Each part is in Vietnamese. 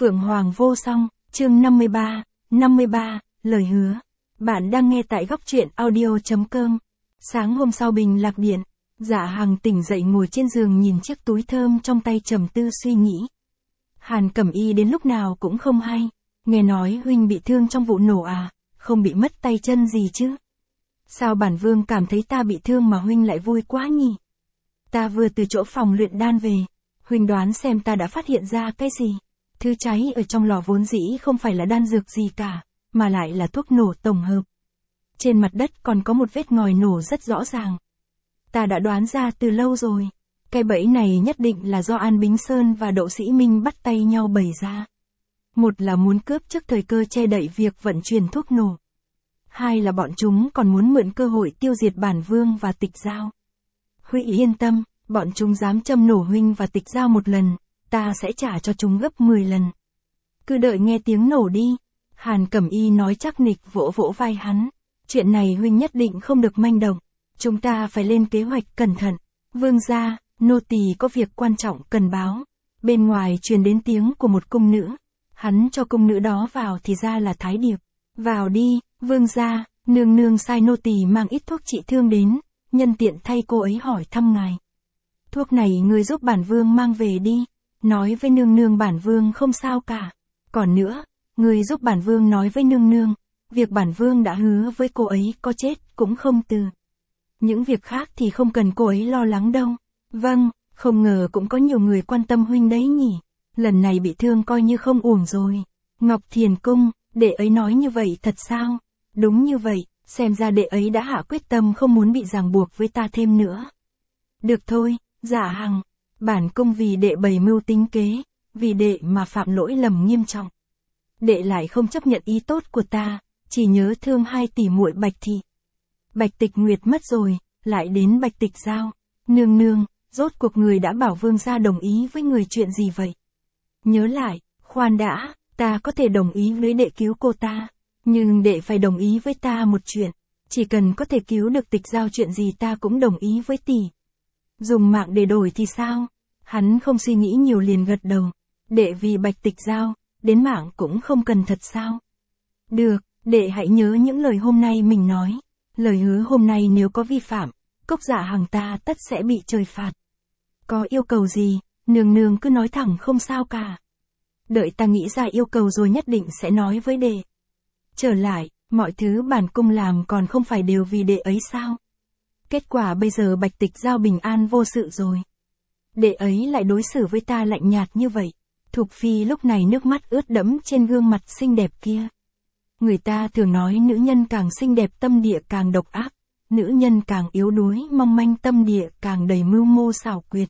Phượng Hoàng vô song, chương 53, lời hứa. Bạn đang nghe tại góc truyện audio.com. Sáng hôm sau Bình Lạc Điện, Dạ Hằng tỉnh dậy ngồi trên giường nhìn chiếc túi thơm trong tay trầm tư suy nghĩ. Hàn Cẩm Y đến lúc nào cũng không hay, nghe nói huynh bị thương trong vụ nổ à, không bị mất tay chân gì chứ? Sao bản vương cảm thấy ta bị thương mà huynh lại vui quá nhỉ? Ta vừa từ chỗ phòng luyện đan về, huynh đoán xem ta đã phát hiện ra cái gì? Thứ cháy ở trong lò vốn dĩ không phải là đan dược gì cả, mà lại là thuốc nổ tổng hợp. Trên mặt đất còn có một vết ngòi nổ rất rõ ràng. Ta đã đoán ra từ lâu rồi, cái bẫy này nhất định là do An Bính Sơn và Đỗ Sĩ Minh bắt tay nhau bày ra. Một là muốn cướp trước thời cơ che đậy việc vận chuyển thuốc nổ. Hai là bọn chúng còn muốn mượn cơ hội tiêu diệt bản vương và Tịch Giao. Huy yên tâm, bọn chúng dám châm nổ huynh và Tịch Giao một lần, ta sẽ trả cho chúng gấp 10 lần. Cứ đợi nghe tiếng nổ đi. Hàn Cẩm Y nói chắc nịch vỗ vỗ vai hắn. Chuyện này huynh nhất định không được manh động. Chúng ta phải lên kế hoạch cẩn thận. Vương gia, nô tỳ có việc quan trọng cần báo. Bên ngoài truyền đến tiếng của một cung nữ. Hắn cho cung nữ đó vào thì ra là Thái Điệp. Vào đi, vương gia, nương nương sai nô tỳ mang ít thuốc trị thương đến, nhân tiện thay cô ấy hỏi thăm ngài. Thuốc này người giúp bản vương mang về đi. Nói với nương nương bản vương không sao cả. Còn nữa, người giúp bản vương nói với nương nương, việc bản vương đã hứa với cô ấy có chết cũng không từ. Những việc khác thì không cần cô ấy lo lắng đâu. Vâng, không ngờ cũng có nhiều người quan tâm huynh đấy nhỉ. Lần này bị thương coi như không uổng rồi. Ngọc Thiền Cung, đệ ấy nói như vậy thật sao? Đúng như vậy, xem ra đệ ấy đã hạ quyết tâm không muốn bị ràng buộc với ta thêm nữa. Được thôi, Dạ Hằng. Bản cung vì đệ bày mưu tính kế, vì đệ mà phạm lỗi lầm nghiêm trọng. Đệ lại không chấp nhận ý tốt của ta, chỉ nhớ thương hai tỷ muội Bạch Thị. Bạch Tịch Nguyệt mất rồi, lại đến Bạch Tịch Giao. Nương nương, rốt cuộc người đã bảo vương gia đồng ý với người chuyện gì vậy? Nhớ lại, khoan đã, ta có thể đồng ý với đệ cứu cô ta, nhưng đệ phải đồng ý với ta một chuyện. Chỉ cần có thể cứu được Tịch Giao chuyện gì ta cũng đồng ý với tỷ. Dùng mạng để đổi thì sao? Hắn không suy nghĩ nhiều liền gật đầu. Đệ vì Bạch Tịch Giao, đến mạng cũng không cần thật sao? Được, đệ hãy nhớ những lời hôm nay mình nói. Lời hứa hôm nay nếu có vi phạm, Cốc Dạ Hằng ta tất sẽ bị trời phạt. Có yêu cầu gì, nương nương cứ nói thẳng không sao cả. Đợi ta nghĩ ra yêu cầu rồi nhất định sẽ nói với đệ. Trở lại, mọi thứ bản cung làm còn không phải đều vì đệ ấy sao? Kết quả bây giờ Bạch Tịch Giao bình an vô sự rồi. Đệ ấy lại đối xử với ta lạnh nhạt như vậy. Thục Phi lúc này nước mắt ướt đẫm trên gương mặt xinh đẹp kia. Người ta thường nói nữ nhân càng xinh đẹp tâm địa càng độc ác, nữ nhân càng yếu đuối mong manh tâm địa càng đầy mưu mô xảo quyệt.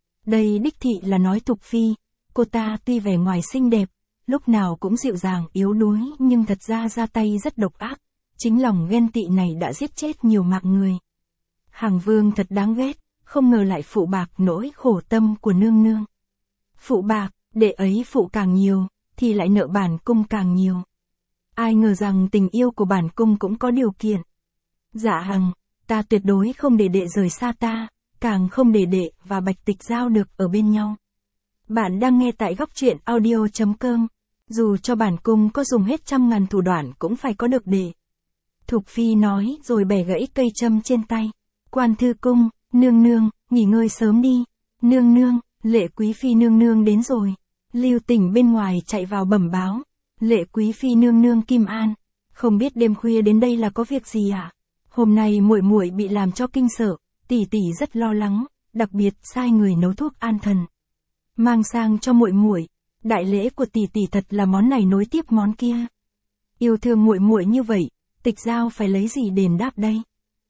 Đây đích thị là nói Thục Phi, cô ta tuy vẻ ngoài xinh đẹp, lúc nào cũng dịu dàng yếu đuối nhưng thật ra ra tay rất độc ác. Chính lòng ghen tị này đã giết chết nhiều mạng người. Hằng Vương thật đáng ghét, không ngờ lại phụ bạc nỗi khổ tâm của nương nương. Phụ bạc, đệ ấy phụ càng nhiều, thì lại nợ bản cung càng nhiều. Ai ngờ rằng tình yêu của bản cung cũng có điều kiện. Dạ Hằng, ta tuyệt đối không để đệ rời xa ta, càng không để đệ và Bạch Tịch Giao được ở bên nhau. Bạn đang nghe tại góc truyện audio.com. Dù cho bản cung có dùng hết 100.000 thủ đoạn cũng phải có được đệ. Thục Phi nói rồi bẻ gãy cây châm trên tay. Quan Thư Cung, nương nương, nghỉ ngơi sớm đi. Nương nương, Lệ Quý Phi nương nương đến rồi. Lưu Tỉnh bên ngoài chạy vào bẩm báo. Lệ Quý Phi nương nương Kim An, không biết đêm khuya đến đây là có việc gì à? Hôm nay muội muội bị làm cho kinh sợ, tỷ tỷ rất lo lắng, đặc biệt sai người nấu thuốc an thần. Mang sang cho muội muội, đại lễ của tỷ tỷ thật là món này nối tiếp món kia. Yêu thương muội muội như vậy, Tịch Giao phải lấy gì đền đáp đây?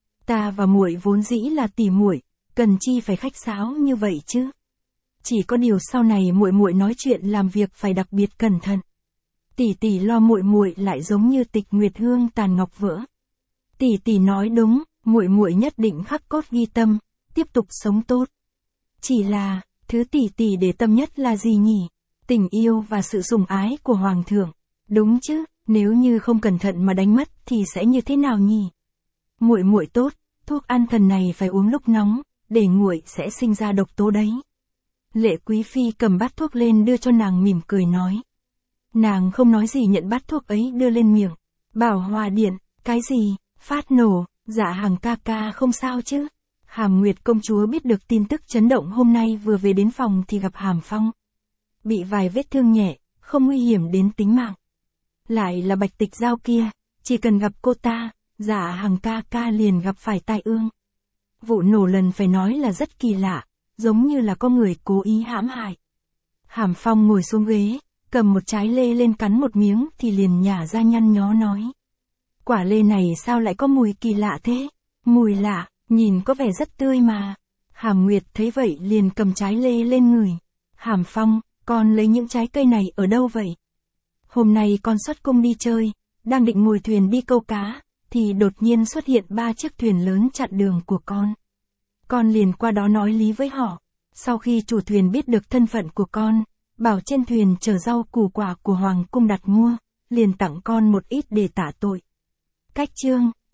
Ta và muội vốn dĩ là tỷ muội, cần chi phải khách sáo như vậy chứ? Chỉ có điều sau này muội muội nói chuyện làm việc phải đặc biệt cẩn thận. Tỷ tỷ lo muội muội lại giống như Tịch Nguyệt Hương tàn ngọc vỡ. Tỷ tỷ nói đúng, muội muội nhất định khắc cốt ghi tâm, tiếp tục sống tốt. Chỉ là, thứ tỷ tỷ để tâm nhất là gì nhỉ? Tình yêu và sự sủng ái của hoàng thượng. Đúng chứ, nếu như không cẩn thận mà đánh mất thì sẽ như thế nào nhỉ? Muội muội tốt, thuốc an thần này phải uống lúc nóng, để nguội sẽ sinh ra độc tố đấy. Lệ Quý Phi cầm bát thuốc lên đưa cho nàng mỉm cười nói. Nàng không nói gì nhận bát thuốc ấy đưa lên miệng. Bảo Hòa Điện, cái gì, phát nổ, Dạ Hằng ca ca không sao chứ? Hàm Nguyệt công chúa biết được tin tức chấn động hôm nay vừa về đến phòng thì gặp Hàm Phong. Bị vài vết thương nhẹ, không nguy hiểm đến tính mạng. Lại là Bạch Tịch Giao kia, chỉ cần gặp cô ta, Dạ Hằng ca ca liền gặp phải tai ương. Vụ nổ lần phải nói là rất kỳ lạ, giống như là có người cố ý hãm hại. Hàm Phong ngồi xuống ghế, cầm một trái lê lên cắn một miếng thì liền nhả ra nhăn nhó nói. Quả lê này sao lại có mùi kỳ lạ thế? Mùi lạ, nhìn có vẻ rất tươi mà. Hàm Nguyệt thấy vậy liền cầm trái lê lên ngửi. Hàm Phong, con lấy những trái cây này ở đâu vậy? Hôm nay con xuất cung đi chơi, đang định ngồi thuyền đi câu cá, thì đột nhiên xuất hiện 3 chiếc thuyền lớn chặn đường của con. Con liền qua đó nói lý với họ. Sau khi chủ thuyền biết được thân phận của con, bảo trên thuyền chở rau củ quả của Hoàng cung đặt mua, liền tặng con một ít để tạ tội. Cách chương